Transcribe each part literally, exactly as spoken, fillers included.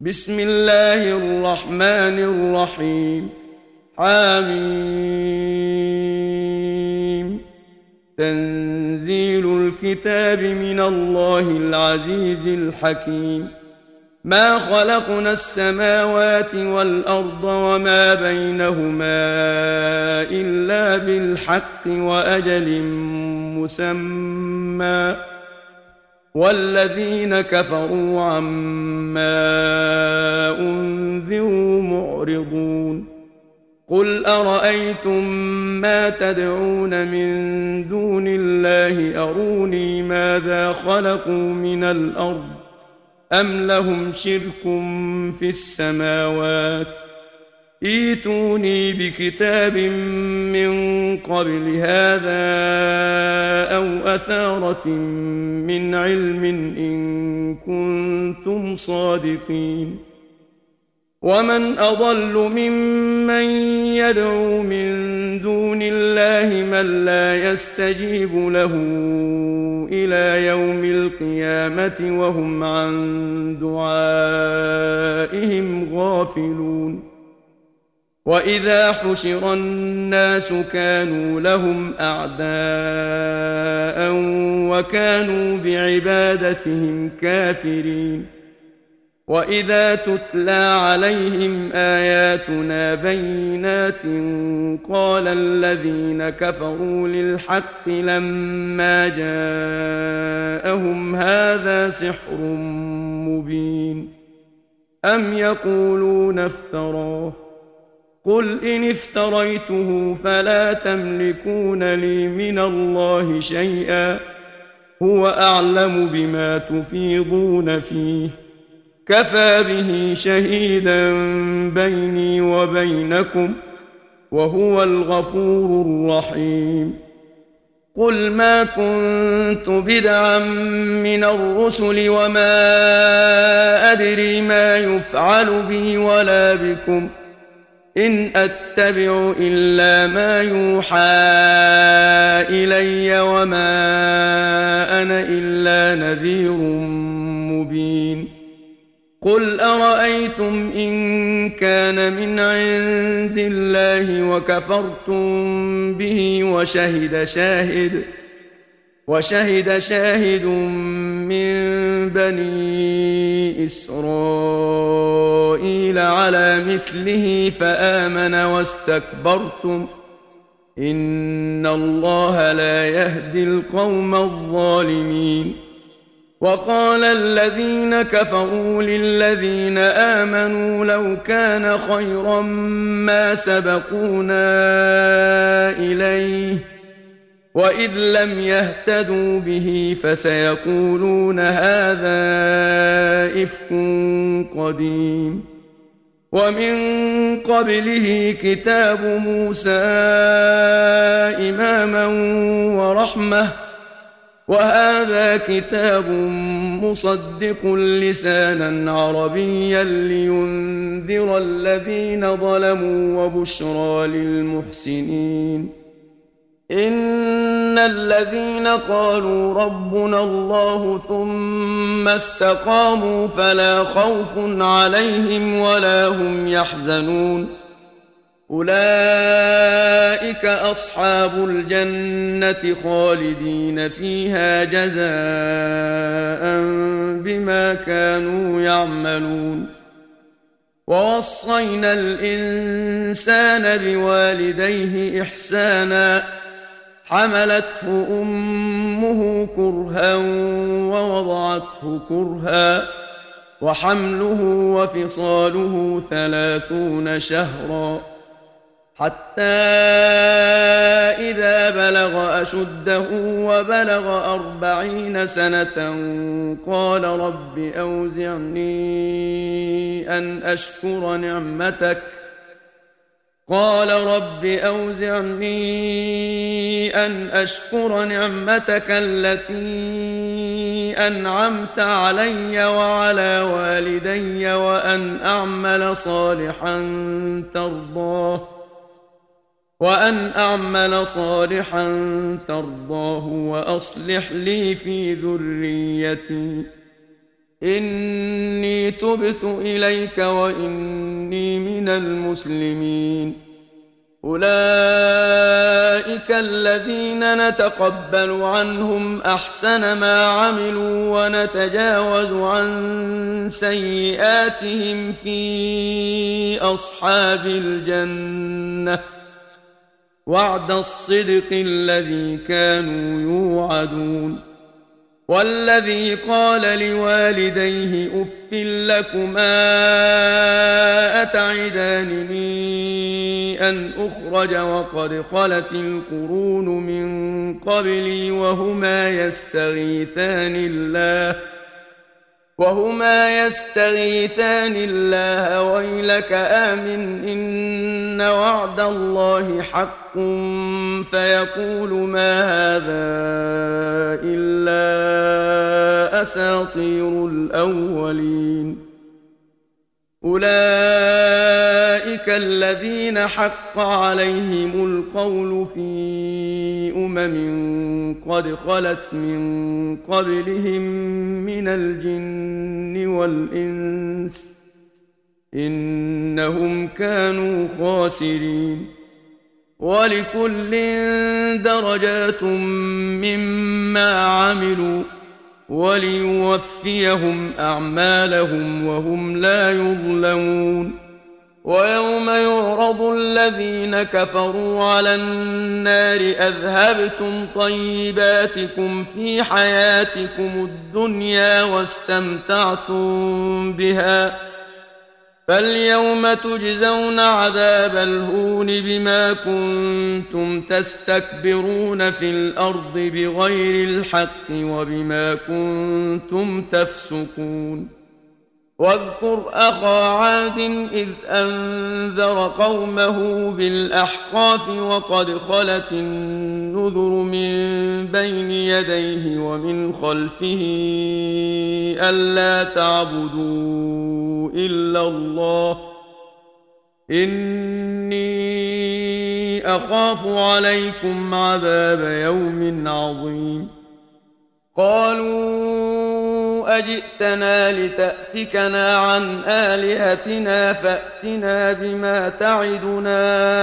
بسم الله الرحمن الرحيم. حميم. تنزيل الكتاب من الله العزيز الحكيم. ما خلقنا السماوات والأرض وما بينهما إلا بالحق وأجل مسمى، والذين كفروا عما أنذروا معرضون. قل أرأيتم ما تدعون من دون الله أروني ماذا خلقوا من الأرض أم لهم شرك في السماوات، ائتوني بكتاب من قبل هذا أو أثارة من علم إن كنتم صادقين. ومن أضل ممن يدعو من دون الله من لا يستجيب له إلى يوم القيامة وهم عن دعائهم غافلون. وإذا حشر الناس كانوا لهم أعداء وكانوا بعبادتهم كافرين. وإذا تتلى عليهم آياتنا بينات قال الذين كفروا للحق لما جاءهم هذا سحر مبين. أم يقولون افتراه، قل إن افتريته فلا تملكون لي من الله شيئا، هو أعلم بما تفيضون فيه، كفى به شهيدا بيني وبينكم وهو الغفور الرحيم. قل ما كنت بدعا من الرسل وما أدري ما يفعل بي ولا بكم، إن أتبع إلا ما يوحى إلي وما أنا إلا نذير مبين. قل أرأيتم إن كان من عند الله وكفرتم به وشهد شاهد وشهد شاهد من بني إسرائيل على مثله فآمن واستكبرتم، إن الله لا يهدي القوم الظالمين. وقال الذين كفروا للذين آمنوا لو كان خيرا ما سبقونا إليه، وإذ لم يهتدوا به فسيقولون هذا إفك قديم. ومن قبله كتاب موسى إماما ورحمة، وهذا كتاب مصدق لسانا عربيا لينذر الذين ظلموا وبشرى للمحسنين. إن الذين قالوا ربنا الله ثم استقاموا فلا خوف عليهم ولا هم يحزنون، أولئك أصحاب الجنة خالدين فيها جزاء بما كانوا يعملون. ووصينا الإنسان بوالديه إحسانا، حملته أمه كرها ووضعته كرها، وحمله وفصاله ثلاثون شهرا، حتى إذا بلغ أشده وبلغ أربعين سنة قال رب أوزعني أن أشكر نعمتك قال رب أوزعني أن أشكر نعمتك التي أنعمت علي وعلى والدي وأن أعمل صالحا ترضاه وأن أعمل صالحا ترضاه وأصلح لي في ذريتي إني تبت إليك وإني من المسلمين. أولئك الذين نتقبل عنهم أحسن ما عملوا ونتجاوز عن سيئاتهم في أصحاب الجنة وعد الصدق الذي كانوا يوعدون. والذي قال لوالديه أف لكما أتعدانني أن أخرج وقد خلت القرون من قبلي وهما يستغيثان الله وهما يستغيثان الله ويلك آمن إن وعد الله حق فيقول ما هذا إلا أساطير الأولين. أولئك الذين حق عليهم القول في أمم قد خلت من قبلهم من الجن والإنس إنهم كانوا خاسرين. ولكل درجات مما عملوا وليوفيهم أعمالهم وهم لا يظلمون. ويوم يعرض الذين كفروا على النار أذهبتم طيباتكم في حياتكم الدنيا واستمتعتم بها فاليوم تجزون عذاب الهون بما كنتم تستكبرون في الأرض بغير الحق وبما كنتم تفسقون. واذكر أخا عاد إذ أنذر قومه بالأحقاف وقد خلت النذر من بين يديه ومن خلفه ألا تعبدوا إلا الله إني أخاف عليكم عذاب يوم عظيم. قالوا أجئتنا لتأفكنا عن آلهتنا فأتنا بما تعدنا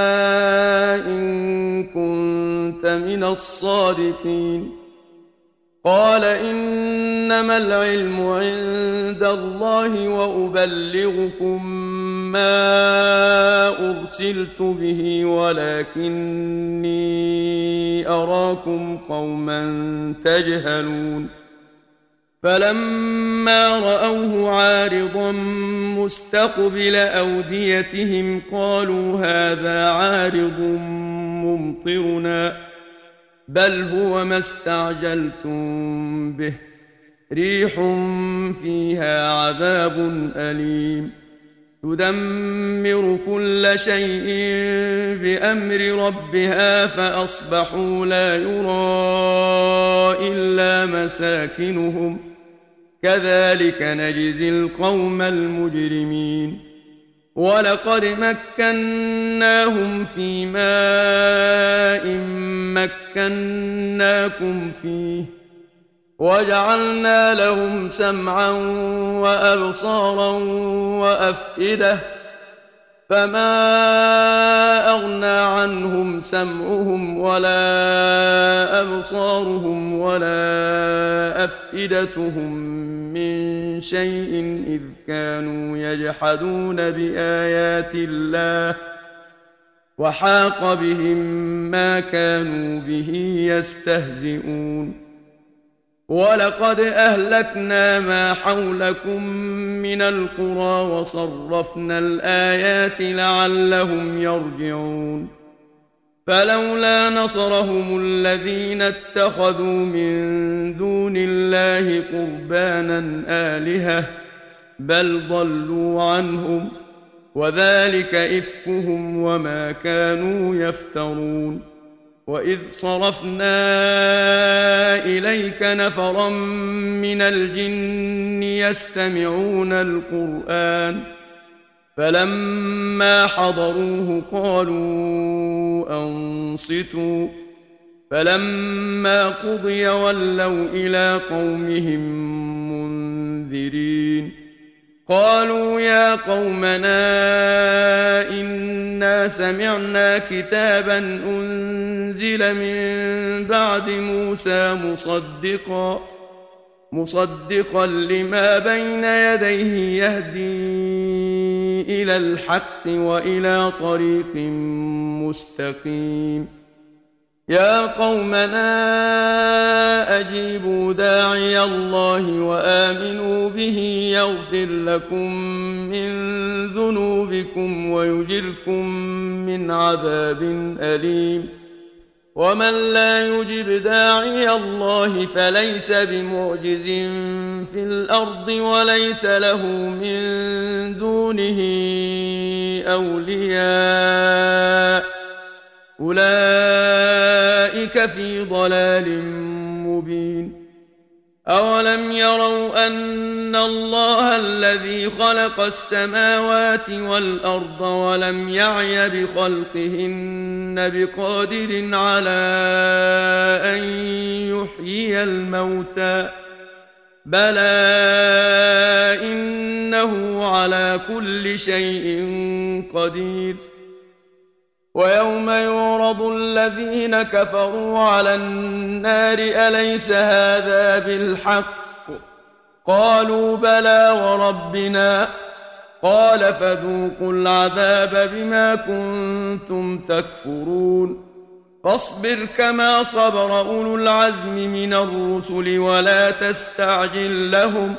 إن كنت من الصادقين. قال إنما العلم عند الله وأبلغكم ما أرسلت به ولكني أراكم قوما تجهلون. فلما رأوه عارضا مستقبل أوديتهم قالوا هذا عارض ممطرنا بل هو ما استعجلتم به ريح فيها عذاب أليم تدمر كل شيء بأمر ربها فأصبحوا لا يرى إلا مساكنهم كذلك نجزي القوم المجرمين. ولقد مكناهم في ماء مكناكم فيه وجعلنا لهم سمعا وأبصارا وأفئدة فما أغنى عنهم سمعهم ولا أبصارهم ولا أفئدتهم من شيء إذ كانوا يجحدون بآيات الله وحاق بهم ما كانوا به يستهزئون. ولقد أهلكنا ما حولكم من القرى وصرفنا الآيات لعلهم يرجعون. فلولا نصرهم الذين اتخذوا من دون الله قربانا آلهة بل ضلوا عنهم وذلك إفكهم وما كانوا يفترون. وإذ صرفنا إليك نفرا من الجن يستمعون القرآن فلما حضروه قالوا أنصتوا فلما قضي ولوا إلى قومهم منذرين. قالوا يا قومنا إنا سمعنا كتابا أنزل من بعد موسى مصدقا مصدقا لما بين يديه يهدي إلى الحق وإلى طريق مستقيم يا قومنا أجيبوا داعي الله وآمنوا به يغفر لكم من ذنوبكم ويجركم من عذاب أليم ومن لا يجب داعي الله فليس بمعجز في الأرض وليس له من دونه أولياء أولئك في ضلال مبين أولم يروا أن الله الذي خلق السماوات والأرض ولم يعي بخلقهن بقادر على أن يحيي الموتى بلى إنه على كل شيء قدير ويوم يعرض الذين كفروا على النار أليس هذا بالحق قالوا بلى وربنا قال فذوقوا العذاب بما كنتم تكفرون فاصبر كما صبر أولو العزم من الرسل ولا تستعجل لهم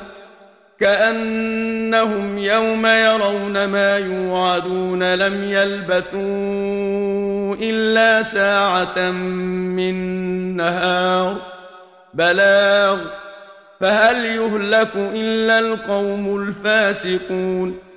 كأنهم يوم يرون ما يوعدون لم يلبثوا إلا ساعة من نهار بلاغ فهل يهلك إلا القوم الفاسقون